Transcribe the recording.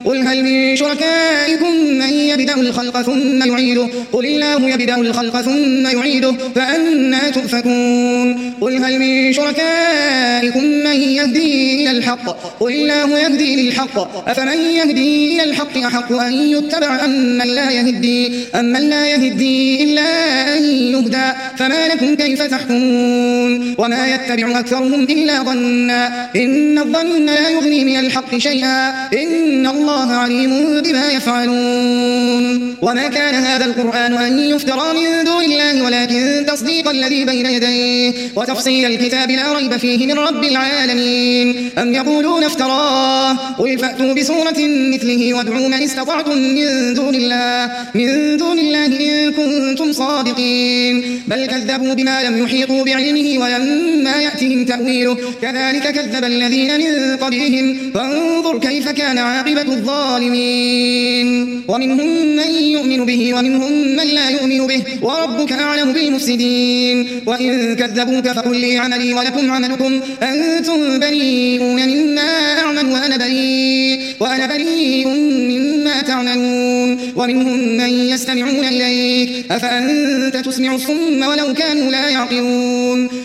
قل هل من شركائكم من يبدأ الخلق ثم يعيده قل الله يبدأ الخلق ثم يعيده فأنى تؤفكون قل هل من شركائكم من يهدي إلى الحق قل الله يهدي للحق أفمن يهدي إلى الحق أحق أن يتبع أمن لا يهدي إلا أن يهدى فما لكم كيف تحكمون وما يتبع أكثرهم إلا ظنا إن الظن لا يغني من الحق شيئا إن الله عليم بما يفعلون وما كان هذا القرآن أن يفترى من دون الله ولكن تصديق الذي بين يديه وتفصيل الكتاب لا ريب فيه من رب العالمين أم يقولون افتراه قل فأتوا بسورة مثله وادعوا من استطعتم من دون الله إن كنتم صادقين بل كذبوا بما لم يحيطوا بعلمه ولما يأتهم تأويله كذلك كذب الذين من قبلهم فانظر كيف كان عاقبة الظالمين ومنهم من يؤمن به ومنهم من لا يؤمن به وربك أعلم بالمفسدين وإن كذبوك فقل لي عملي ولكم عملكم أنتم بريئون مما أعمل وأنا بريء مما تعملون ومنهم من يستمعون إليك أفأنت تسمع الصم ولو كانوا لا يعقلون